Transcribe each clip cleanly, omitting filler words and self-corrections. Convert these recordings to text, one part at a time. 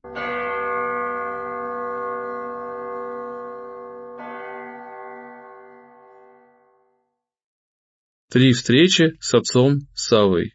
Три встречи с отцом Саввой.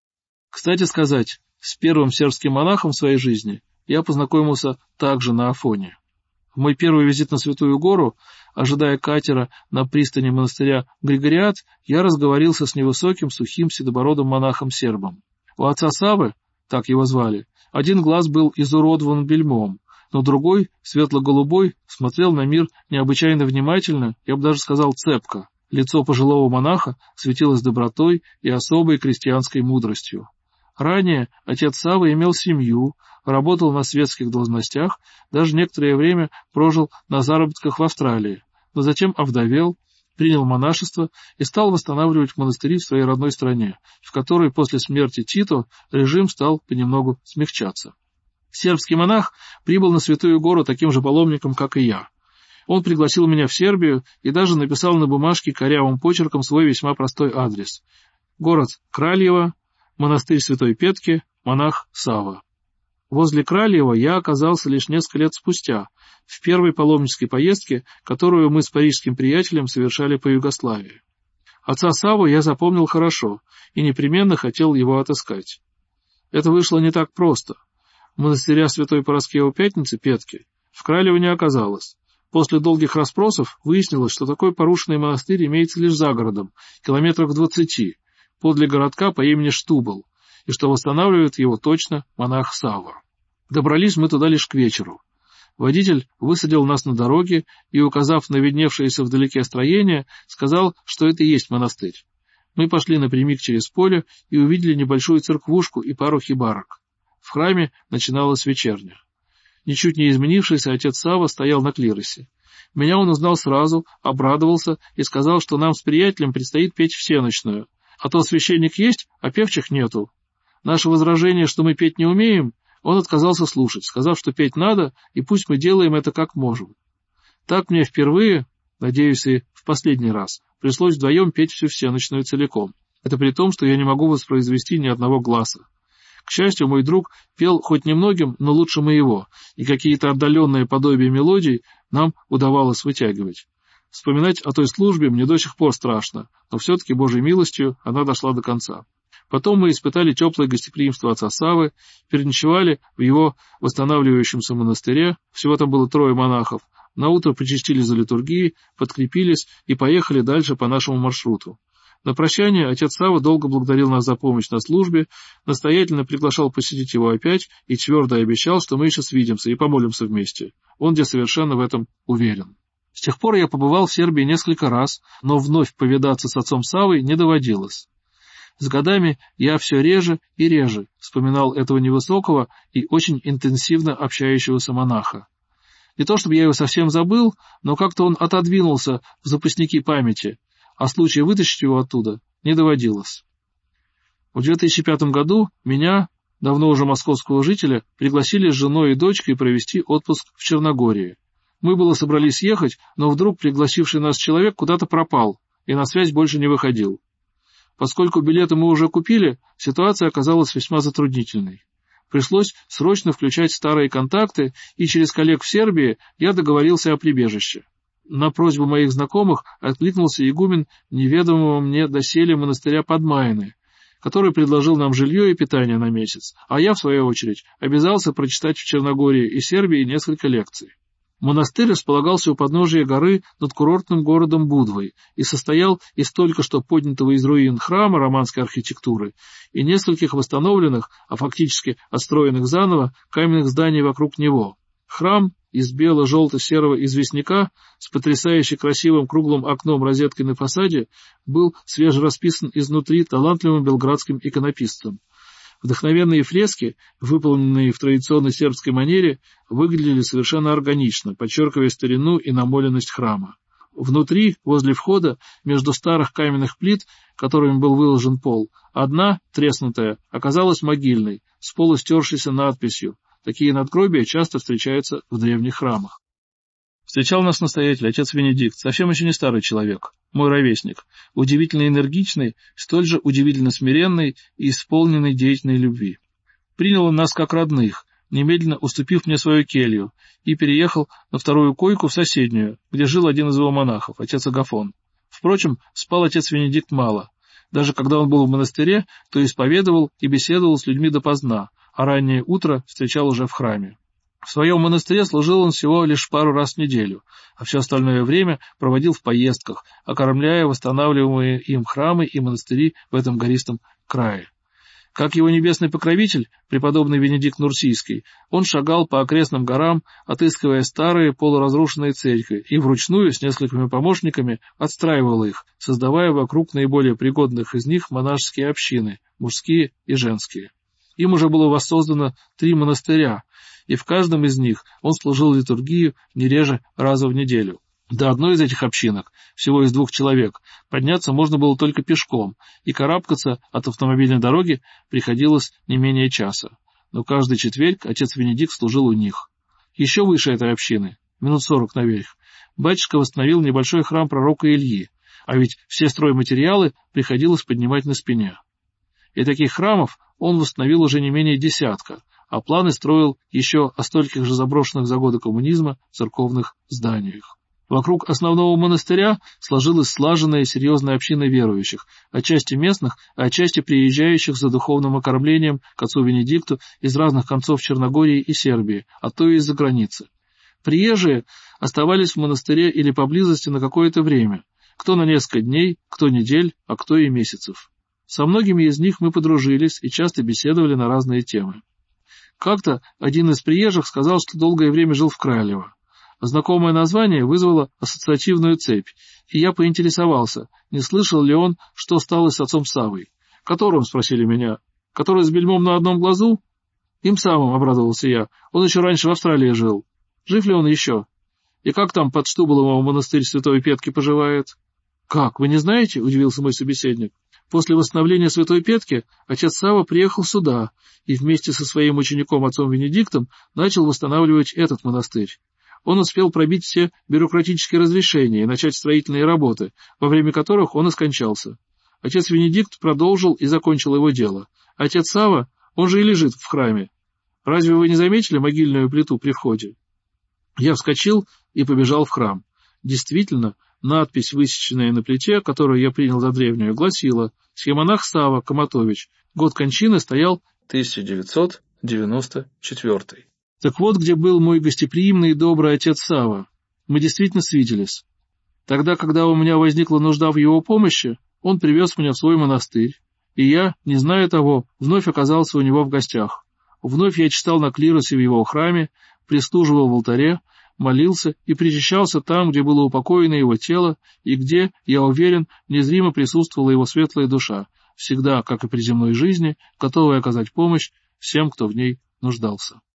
Кстати сказать, с первым сербским монахом в своей жизни я познакомился также на Афоне. В мой первый визит на Святую Гору, ожидая катера на пристани монастыря Григориад, я разговорился с невысоким, сухим, седобородым монахом-сербом. У отца Саввы, так его звали, один глаз был изуродован бельмом, но другой, светло-голубой, смотрел на мир необычайно внимательно, я бы даже сказал цепко. Лицо пожилого монаха светилось добротой и особой крестьянской мудростью. Ранее отец Савва имел семью, работал на светских должностях, даже некоторое время прожил на заработках в Австралии, но затем овдовел, принял монашество и стал восстанавливать монастыри в своей родной стране, в которой после смерти Тито режим стал понемногу смягчаться. Сербский монах прибыл на Святую Гору таким же паломником, как и я. Он пригласил меня в Сербию и даже написал на бумажке корявым почерком свой весьма простой адрес. Город Кральево, монастырь Святой Петки, монах Савва. Возле Кральева я оказался лишь несколько лет спустя, в первой паломнической поездке, которую мы с парижским приятелем совершали по Югославии. Отца Савву я запомнил хорошо и непременно хотел его отыскать. Это вышло не так просто. Монастыря Святой Параскевы Пятницы, Петки, в Кральево не оказалось. После долгих расспросов выяснилось, что такой порушенный монастырь имеется лишь за городом, километрах в 20, подле городка по имени Штубл, и что восстанавливает его точно монах Савва. Добрались мы туда лишь к вечеру. Водитель высадил нас на дороге и, указав на видневшееся вдалеке строение, сказал, что это и есть монастырь. Мы пошли напрямик через поле и увидели небольшую церквушку и пару хибарок. В храме начиналась вечерня. Ничуть не изменившийся отец Савва стоял на клиросе. Меня он узнал сразу, обрадовался и сказал, что нам с приятелем предстоит петь всенощную, а то священник есть, а певчих нету. Наше возражение, что мы петь не умеем, он отказался слушать, сказав, что петь надо, и пусть мы делаем это как можем. Так мне впервые, надеюсь, и в последний раз, пришлось вдвоем петь всю всенощную целиком. Это при том, что я не могу воспроизвести ни одного гласа. К счастью, мой друг пел хоть немногим, но лучше моего, и какие-то отдаленные подобия мелодий нам удавалось вытягивать. Вспоминать о той службе мне до сих пор страшно, но все-таки, Божьей милостью, она дошла до конца. Потом мы испытали теплое гостеприимство отца Саввы, переночевали в его восстанавливающемся монастыре, всего там было 3 монахов, наутро почистили за литургией, подкрепились и поехали дальше по нашему маршруту. На прощание отец Савва долго благодарил нас за помощь на службе, настоятельно приглашал посетить его опять и твердо обещал, что мы еще свидимся и помолимся вместе. Он где совершенно в этом уверен. С тех пор я побывал в Сербии несколько раз, но вновь повидаться с отцом Саввой не доводилось. С годами я все реже и реже вспоминал этого невысокого и очень интенсивно общающегося монаха. Не то чтобы я его совсем забыл, но как-то он отодвинулся в запасники памяти, а случая вытащить его оттуда не доводилось. В 2005 году меня, давно уже московского жителя, пригласили с женой и дочкой провести отпуск в Черногории. Мы было собрались ехать, но вдруг пригласивший нас человек куда-то пропал и на связь больше не выходил. Поскольку билеты мы уже купили, ситуация оказалась весьма затруднительной. Пришлось срочно включать старые контакты, и через коллег в Сербии я договорился о прибежище. На просьбу моих знакомых откликнулся игумен неведомого мне доселе монастыря Подмайны, который предложил нам жилье и питание на месяц, а я, в свою очередь, обязался прочитать в Черногории и Сербии несколько лекций. Монастырь располагался у подножия горы над курортным городом Будвой и состоял из только что поднятого из руин храма романской архитектуры и нескольких восстановленных, а фактически отстроенных заново, каменных зданий вокруг него. Храм из бело-желто-серого известняка с потрясающе красивым круглым окном-розеткой на фасаде был свежерасписан изнутри талантливым белградским иконописцем. Вдохновенные фрески, выполненные в традиционной сербской манере, выглядели совершенно органично, подчеркивая старину и намоленность храма. Внутри, возле входа, между старых каменных плит, которыми был выложен пол, одна, треснутая, оказалась могильной, с полустершейся надписью. Такие надгробия часто встречаются в древних храмах. Встречал нас настоятель, отец Венедикт, совсем еще не старый человек, мой ровесник, удивительно энергичный, столь же удивительно смиренный и исполненный деятельной любви. Принял он нас как родных, немедленно уступив мне свою келью, и переехал на вторую койку в соседнюю, где жил один из его монахов, отец Агафон. Впрочем, спал отец Венедикт мало. Даже когда он был в монастыре, то исповедовал и беседовал с людьми допоздна, а раннее утро встречал уже в храме. В своем монастыре служил он всего лишь пару раз в неделю, а все остальное время проводил в поездках, окормляя восстанавливаемые им храмы и монастыри в этом гористом крае. Как его небесный покровитель, преподобный Венедикт Нурсийский, он шагал по окрестным горам, отыскивая старые полуразрушенные церкви, и вручную с несколькими помощниками отстраивал их, создавая вокруг наиболее пригодных из них монашеские общины, мужские и женские. Им уже было воссоздано 3 монастыря, и в каждом из них он служил литургию не реже раза в неделю. До одной из этих общинок, всего из 2 человек, подняться можно было только пешком, и карабкаться от автомобильной дороги приходилось не менее часа. Но каждый четверг отец Венедикт служил у них. Еще выше этой общины, минут 40 наверх, батюшка восстановил небольшой храм пророка Ильи, а ведь все стройматериалы приходилось поднимать на спине. И таких храмов он восстановил уже не менее 10, а планы строил еще о стольких же заброшенных за годы коммунизма церковных зданиях. Вокруг основного монастыря сложилась слаженная и серьезная община верующих, отчасти местных, а отчасти приезжающих за духовным окормлением к отцу Венедикту из разных концов Черногории и Сербии, а то и из-за границы. Приезжие оставались в монастыре или поблизости на какое-то время, кто на несколько дней, кто недель, а кто и месяцев. Со многими из них мы подружились и часто беседовали на разные темы. Как-то один из приезжих сказал, что долгое время жил в Кралево. Знакомое название вызвало ассоциативную цепь, и я поинтересовался, не слышал ли он, что стало с отцом Саввой. «Которым?» — спросили меня. «Который с бельмом на одном глазу?» «Им самым», — обрадовался я. «Он еще раньше в Австралии жил. Жив ли он еще? И как там под Штуболовым монастырь Святой Петки поживает?» «Как, вы не знаете?» — удивился мой собеседник. После восстановления Святой Петки отец Савва приехал сюда и вместе со своим учеником отцом Венедиктом начал восстанавливать этот монастырь. Он успел пробить все бюрократические разрешения и начать строительные работы, во время которых он и скончался. Отец Венедикт продолжил и закончил его дело. Отец Савва, он же и лежит в храме. Разве вы не заметили могильную плиту при входе? Я вскочил и побежал в храм. Действительно, надпись, высеченная на плите, которую я принял за древнюю, гласила: «Схемонах Савва Коматович. Год кончины стоял 1994». Так вот, где был мой гостеприимный и добрый отец Савва. Мы действительно свиделись. Тогда, когда у меня возникла нужда в его помощи, он привез меня в свой монастырь, и я, не зная того, вновь оказался у него в гостях. Вновь я читал на клиросе в его храме, прислуживал в алтаре, молился и причащался там, где было упокоено его тело, и где, я уверен, незримо присутствовала его светлая душа, всегда, как и при земной жизни, готовая оказать помощь всем, кто в ней нуждался.